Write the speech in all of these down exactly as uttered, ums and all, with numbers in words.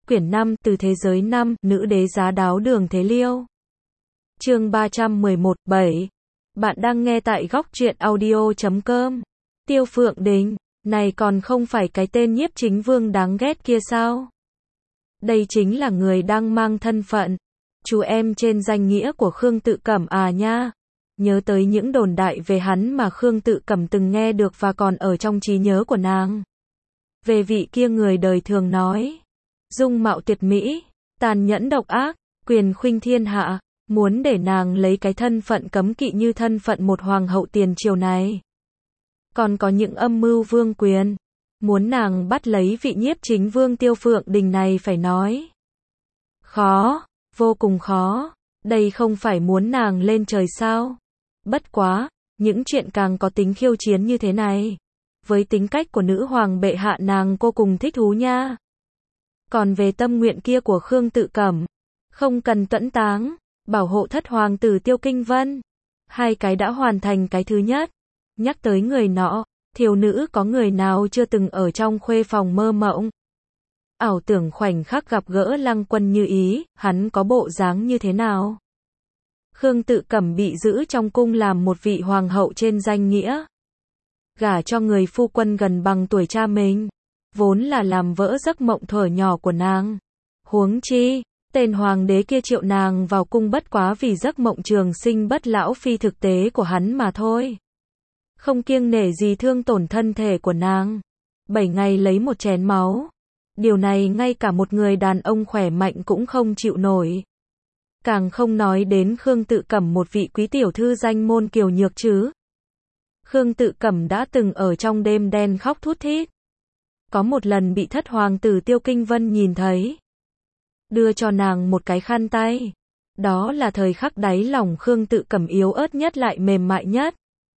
quyển năm, từ thế giới năm, nữ đế giá đáo Đường Thế Liêu. Chương ba trăm mười một, bảy. Bạn đang nghe tại góc truyện audio chấm com. Tiêu Phượng Đình, này còn không phải cái tên Nhiếp Chính Vương đáng ghét kia sao? Đây chính là người đang mang thân phận chú em trên danh nghĩa của Khương Tự Cẩm à nha. Nhớ tới những đồn đại về hắn mà Khương Tự Cẩm từng nghe được và còn ở trong trí nhớ của nàng. Về vị kia người đời thường nói, dung mạo tuyệt mỹ, tàn nhẫn độc ác, quyền khuynh thiên hạ, muốn để nàng lấy cái thân phận cấm kỵ như thân phận một hoàng hậu tiền triều này. Còn có những âm mưu vương quyền, muốn nàng bắt lấy vị Nhiếp Chính Vương Tiêu Phượng Đình này phải nói. Khó, vô cùng khó, đây không phải muốn nàng lên trời sao? Bất quá, những chuyện càng có tính khiêu chiến như thế này, với tính cách của nữ hoàng bệ hạ nàng cô cùng thích thú nha. Còn về tâm nguyện kia của Khương Tự Cẩm, không cần tuẫn táng, bảo hộ thất hoàng tử Tiêu Kinh Vân. Hai cái đã hoàn thành cái thứ nhất. Nhắc tới người nọ, thiếu nữ có người nào chưa từng ở trong khuê phòng mơ mộng. Ảo tưởng khoảnh khắc gặp gỡ Lăng Quân Như Ý, hắn có bộ dáng như thế nào? Khương Tự Cẩm bị giữ trong cung làm một vị hoàng hậu trên danh nghĩa. Gả cho người phu quân gần bằng tuổi cha mình, vốn là làm vỡ giấc mộng thuở nhỏ của nàng. Huống chi, tên hoàng đế kia triệu nàng vào cung bất quá vì giấc mộng trường sinh bất lão phi thực tế của hắn mà thôi. Không kiêng nể gì thương tổn thân thể của nàng. Bảy ngày lấy một chén máu. Điều này ngay cả một người đàn ông khỏe mạnh cũng không chịu nổi. Càng không nói đến Khương Tự Cẩm một vị quý tiểu thư danh môn kiều nhược chứ. Khương Tự Cẩm đã từng ở trong đêm đen khóc thút thít. Có một lần bị thất hoàng tử Tiêu Kinh Vân nhìn thấy, đưa cho nàng một cái khăn tay. Đó là thời khắc đáy lòng Khương Tự Cẩm yếu ớt nhất lại mềm mại nhất.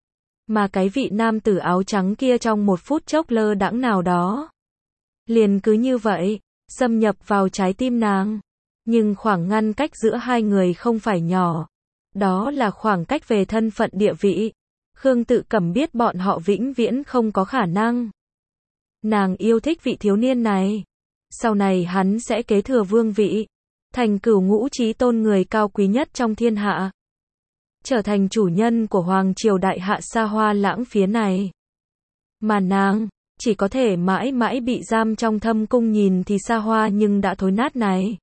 Mà cái vị nam tử áo trắng kia trong một phút chốc lơ đãng nào đó, liền cứ như vậy, xâm nhập vào trái tim nàng. Nhưng khoảng ngăn cách giữa hai người không phải nhỏ. Đó là khoảng cách về thân phận địa vị. Khương Tự Cẩm biết bọn họ vĩnh viễn không có khả năng. Nàng yêu thích vị thiếu niên này. Sau này hắn sẽ kế thừa vương vị, thành cửu ngũ chí tôn người cao quý nhất trong thiên hạ, trở thành chủ nhân của hoàng triều đại hạ xa hoa lãng phía này. Mà nàng, chỉ có thể mãi mãi bị giam trong thâm cung nhìn thì xa hoa nhưng đã thối nát này.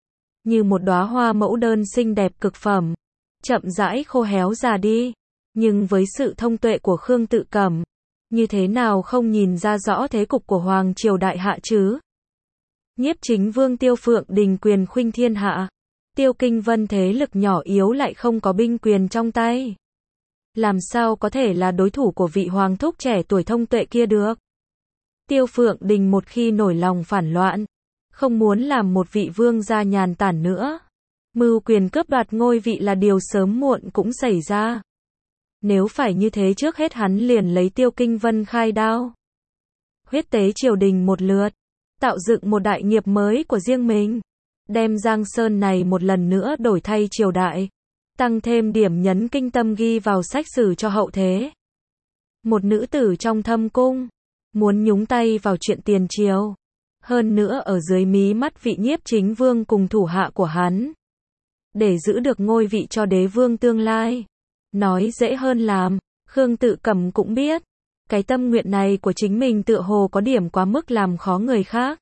Như một đóa hoa mẫu đơn xinh đẹp cực phẩm, chậm rãi khô héo già đi. Nhưng với sự thông tuệ của Khương Tự Cẩm, như thế nào không nhìn ra rõ thế cục của hoàng triều đại hạ chứ? Nhiếp Chính Vương Tiêu Phượng Đình quyền khuynh thiên hạ, Tiêu Kinh Vân thế lực nhỏ yếu lại không có binh quyền trong tay. Làm sao có thể là đối thủ của vị hoàng thúc trẻ tuổi thông tuệ kia được? Tiêu Phượng Đình một khi nổi lòng phản loạn, không muốn làm một vị vương gia nhàn tản nữa. Mưu quyền cướp đoạt ngôi vị là điều sớm muộn cũng xảy ra. Nếu phải như thế trước hết hắn liền lấy Tiêu Kinh Vân khai đao. Huyết tế triều đình một lượt, tạo dựng một đại nghiệp mới của riêng mình. Đem Giang Sơn này một lần nữa đổi thay triều đại. Tăng thêm điểm nhấn kinh tâm ghi vào sách sử cho hậu thế. Một nữ tử trong thâm cung, muốn nhúng tay vào chuyện tiền triều. Hơn nữa ở dưới mí mắt vị Nhiếp Chính Vương cùng thủ hạ của hắn. Để giữ được ngôi vị cho đế vương tương lai. Nói dễ hơn làm, Khương Tự Cẩm cũng biết. Cái tâm nguyện này của chính mình tựa hồ có điểm quá mức làm khó người khác.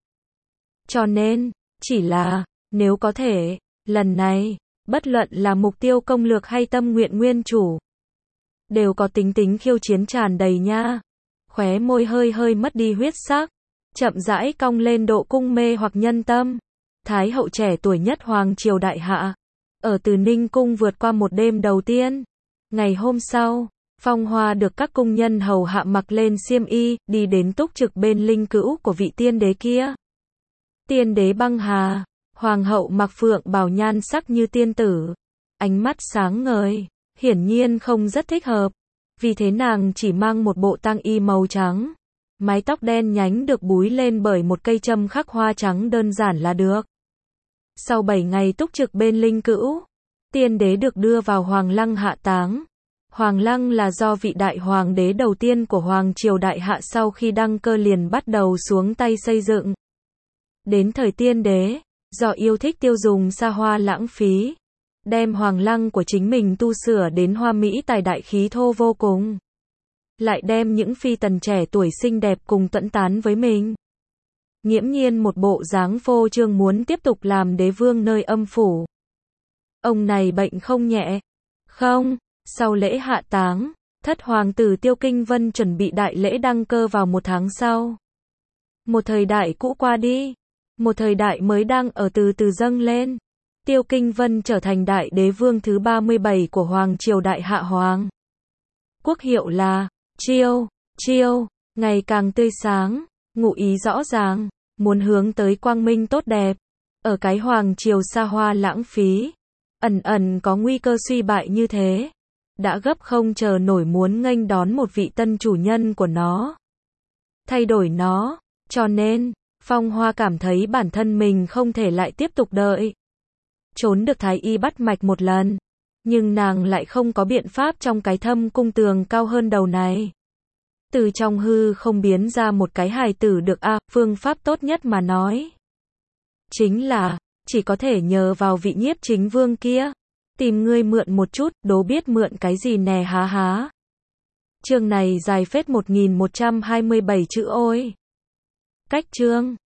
Cho nên, chỉ là, nếu có thể, lần này, bất luận là mục tiêu công lược hay tâm nguyện nguyên chủ, đều có tính tính khiêu chiến tràn đầy nha. Khóe môi hơi hơi mất đi huyết sắc, chậm rãi cong lên độ cung mê hoặc nhân tâm. Thái hậu trẻ tuổi nhất hoàng triều đại hạ, ở Từ Ninh cung vượt qua một đêm đầu tiên. Ngày hôm sau, Phong Hoa được các cung nhân hầu hạ mặc lên xiêm y, đi đến túc trực bên linh cữu của vị tiên đế kia. Tiên đế Băng Hà, hoàng hậu mặc phượng bào nhan sắc như tiên tử, ánh mắt sáng ngời, hiển nhiên không rất thích hợp. Vì thế nàng chỉ mang một bộ tang y màu trắng, mái tóc đen nhánh được búi lên bởi một cây châm khắc hoa trắng đơn giản là được. Sau bảy ngày túc trực bên linh cữu, tiên đế được đưa vào Hoàng Lăng hạ táng. Hoàng Lăng là do vị đại hoàng đế đầu tiên của hoàng triều đại hạ sau khi đăng cơ liền bắt đầu xuống tay xây dựng. Đến thời tiên đế, do yêu thích tiêu dùng xa hoa lãng phí, đem hoàng lăng của chính mình tu sửa đến hoa mỹ tài đại khí thô vô cùng. Lại đem những phi tần trẻ tuổi xinh đẹp cùng tuẫn tán với mình. Nghiễm nhiên một bộ dáng phô trương muốn tiếp tục làm đế vương nơi âm phủ. Ông này bệnh không nhẹ. Không, sau lễ hạ táng, thất hoàng tử Tiêu Kinh Vân chuẩn bị đại lễ đăng cơ vào một tháng sau. Một thời đại cũ qua đi, một thời đại mới đang ở từ từ dâng lên. Tiêu Kinh Vân trở thành đại đế vương thứ ba mươi bảy của Hoàng triều Đại Hạ Hoàng. Quốc hiệu là Chiêu, Chiêu, ngày càng tươi sáng, ngụ ý rõ ràng, muốn hướng tới quang minh tốt đẹp. Ở cái Hoàng triều xa hoa lãng phí, ẩn ẩn có nguy cơ suy bại như thế, đã gấp không chờ nổi muốn nghênh đón một vị tân chủ nhân của nó. Thay đổi nó, cho nên, Phong Hoa cảm thấy bản thân mình không thể lại tiếp tục đợi. Trốn được Thái Y bắt mạch một lần, nhưng nàng lại không có biện pháp trong cái thâm cung tường cao hơn đầu này. Từ trong hư không biến ra một cái hài tử được a, à, phương pháp tốt nhất mà nói. Chính là, chỉ có thể nhờ vào vị nhiếp chính vương kia. Tìm ngươi mượn một chút, đố biết mượn cái gì nè há há. Chương này dài phết một nghìn một trăm hai mươi bảy chữ ôi. Cách chương